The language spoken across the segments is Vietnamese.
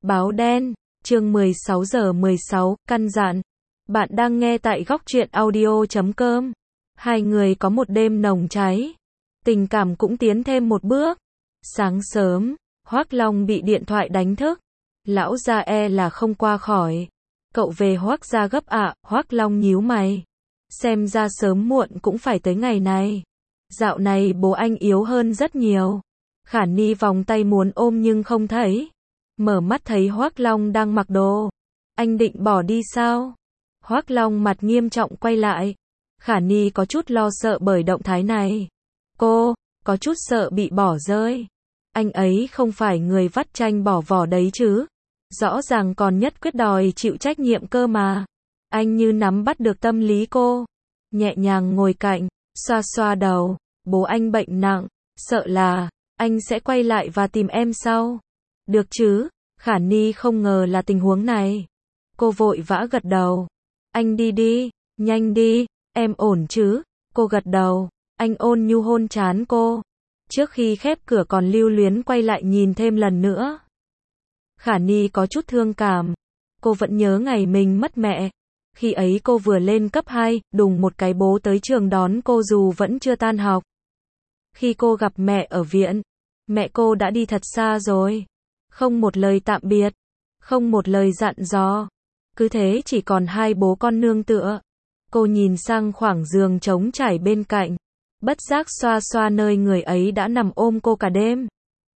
Báo đen, chương 16 giờ 16, căn dặn. Bạn đang nghe tại góc truyện audio.com. Hai người có một đêm nồng cháy. Tình cảm cũng tiến thêm một bước. Sáng sớm, Hoác Long bị điện thoại đánh thức. Lão gia là không qua khỏi. Cậu về Hoác gia gấp ạ, Hoác Long nhíu mày. Xem ra sớm muộn cũng phải tới ngày này. Dạo này bố anh yếu hơn rất nhiều. Khả Ni vòng tay muốn ôm nhưng không thấy. Mở mắt thấy Hoác Long đang mặc đồ. Anh định bỏ đi sao? Hoác Long mặt nghiêm trọng quay lại. Khả Ni có chút lo sợ bởi động thái này. Cô, có chút sợ bị bỏ rơi. Anh ấy không phải người vắt chanh bỏ vỏ đấy chứ. Rõ ràng còn nhất quyết đòi chịu trách nhiệm cơ mà. Anh như nắm bắt được tâm lý cô. Nhẹ nhàng ngồi cạnh, xoa xoa đầu. Bố anh bệnh nặng, sợ là anh sẽ quay lại và tìm em sau. Được chứ? Khả Ni không ngờ là tình huống này. Cô vội vã gật đầu. Anh đi đi, nhanh đi, em ổn chứ? Cô gật đầu. Anh ôn nhu hôn trán cô. Trước khi khép cửa còn lưu luyến quay lại nhìn thêm lần nữa. Khả Ni có chút thương cảm. Cô vẫn nhớ ngày mình mất mẹ. Khi ấy cô vừa lên cấp 2, đùng một cái bố tới trường đón cô dù vẫn chưa tan học. Khi cô gặp mẹ ở viện, mẹ cô đã đi thật xa rồi. Không một lời tạm biệt, không một lời dặn dò. Cứ thế chỉ còn hai bố con nương tựa. Cô nhìn sang khoảng giường trống trải bên cạnh. Bất giác xoa xoa nơi người ấy đã nằm ôm cô cả đêm.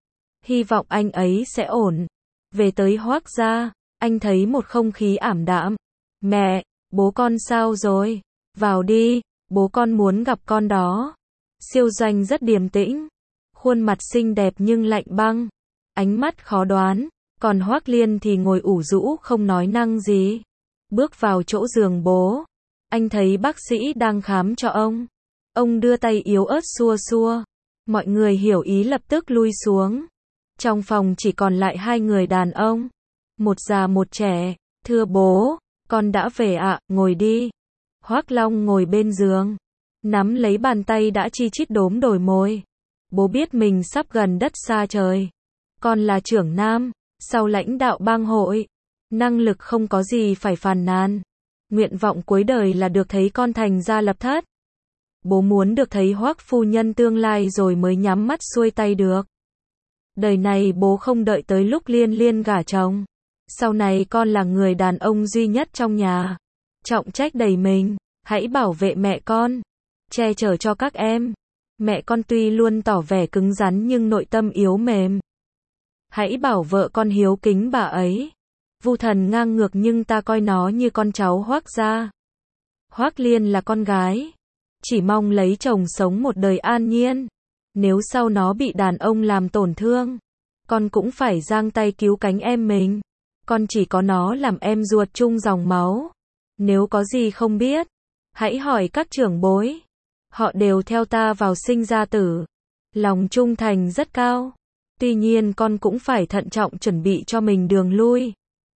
Hy vọng anh ấy sẽ ổn. Về tới Hoác gia, anh thấy một không khí ảm đạm. Mẹ, bố con sao rồi? Vào đi, bố con muốn gặp con đó. Siêu Doanh rất điềm tĩnh. Khuôn mặt xinh đẹp nhưng lạnh băng. Ánh mắt khó đoán. Còn Hoác Liên thì ngồi ủ rũ không nói năng gì. Bước vào chỗ giường bố. Anh thấy bác sĩ đang khám cho ông. Ông đưa tay yếu ớt xua xua. Mọi người hiểu ý lập tức lui xuống. Trong phòng chỉ còn lại hai người đàn ông. Một già một trẻ. Thưa bố, con đã về ạ, ngồi đi. Hoác Long ngồi bên giường. Nắm lấy bàn tay đã chi chít đốm đồi môi. Bố biết mình sắp gần đất xa trời. Con là trưởng nam, sau lãnh đạo bang hội. Năng lực không có gì phải phàn nàn. Nguyện vọng cuối đời là được thấy con thành gia lập thất. Bố muốn được thấy Hoác phu nhân tương lai rồi mới nhắm mắt xuôi tay được. Đời này bố không đợi tới lúc Liên Liên gả chồng. Sau này con là người đàn ông duy nhất trong nhà. Trọng trách đầy mình, hãy bảo vệ mẹ con. Che chở cho các em. Mẹ con tuy luôn tỏ vẻ cứng rắn nhưng nội tâm yếu mềm. Hãy bảo vợ con hiếu kính bà ấy. Vu Thần ngang ngược nhưng ta coi nó như con cháu Hoác gia. Hoác Liên là con gái. Chỉ mong lấy chồng sống một đời an nhiên. Nếu sau nó bị đàn ông làm tổn thương, con cũng phải giang tay cứu cánh em mình. Con chỉ có nó làm em ruột chung dòng máu. Nếu có gì không biết, hãy hỏi các trưởng bối. Họ đều theo ta vào sinh ra tử. Lòng trung thành rất cao. Tuy nhiên con cũng phải thận trọng chuẩn bị cho mình đường lui.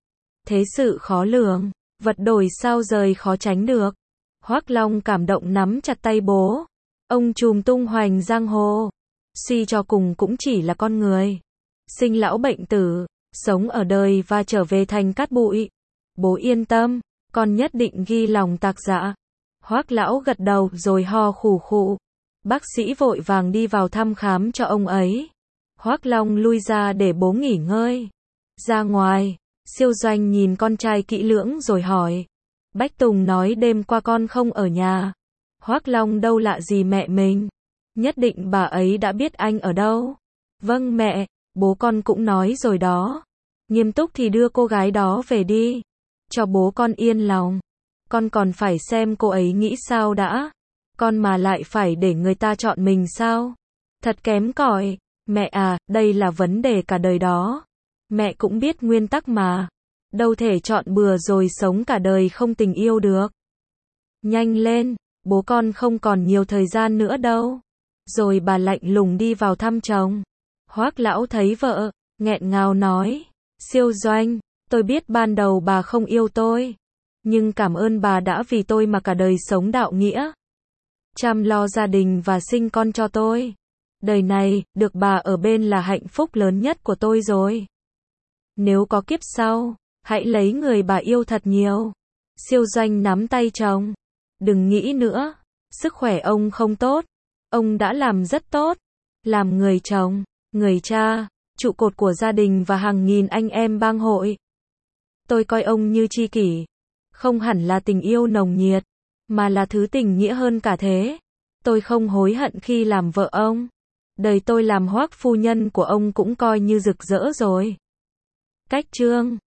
Thế sự khó lường, vật đổi sao rời khó tránh được. Hoác Long cảm động nắm chặt tay bố. Ông trùm tung hoành giang hồ. Suy cho cùng cũng chỉ là con người. Sinh lão bệnh tử, sống ở đời và trở về thành cát bụi. Bố yên tâm, con nhất định ghi lòng tạc dạ. Hoác lão gật đầu rồi ho khủ khụ. Bác sĩ vội vàng đi vào thăm khám cho ông ấy. Hoác Long lui ra để bố nghỉ ngơi. Ra ngoài, Siêu Doanh nhìn con trai kỹ lưỡng rồi hỏi. Bách Tùng nói đêm qua con không ở nhà. Hoác Long đâu lạ gì mẹ mình. Nhất định bà ấy đã biết anh ở đâu. Vâng mẹ, bố con cũng nói rồi đó. Nghiêm túc thì đưa cô gái đó về đi. Cho bố con yên lòng. Con còn phải xem cô ấy nghĩ sao đã. Con mà lại phải để người ta chọn mình sao? Thật kém cỏi. Mẹ à, đây là vấn đề cả đời đó. Mẹ cũng biết nguyên tắc mà. Đâu thể chọn bừa rồi sống cả đời không tình yêu được. Nhanh lên, bố con không còn nhiều thời gian nữa đâu. Rồi bà lạnh lùng đi vào thăm chồng. Hoác lão thấy vợ, nghẹn ngào nói. Siêu Doanh, tôi biết ban đầu bà không yêu tôi. Nhưng cảm ơn bà đã vì tôi mà cả đời sống đạo nghĩa. Chăm lo gia đình và sinh con cho tôi. Đời này, được bà ở bên là hạnh phúc lớn nhất của tôi rồi. Nếu có kiếp sau, hãy lấy người bà yêu thật nhiều. Siêu Doanh nắm tay chồng. Đừng nghĩ nữa. Sức khỏe ông không tốt. Ông đã làm rất tốt. Làm người chồng, người cha, trụ cột của gia đình và hàng nghìn anh em bang hội. Tôi coi ông như tri kỷ. Không hẳn là tình yêu nồng nhiệt, mà là thứ tình nghĩa hơn cả thế. Tôi không hối hận khi làm vợ ông. Đời tôi làm Hoác phu nhân của ông cũng coi như rực rỡ rồi. Cách chương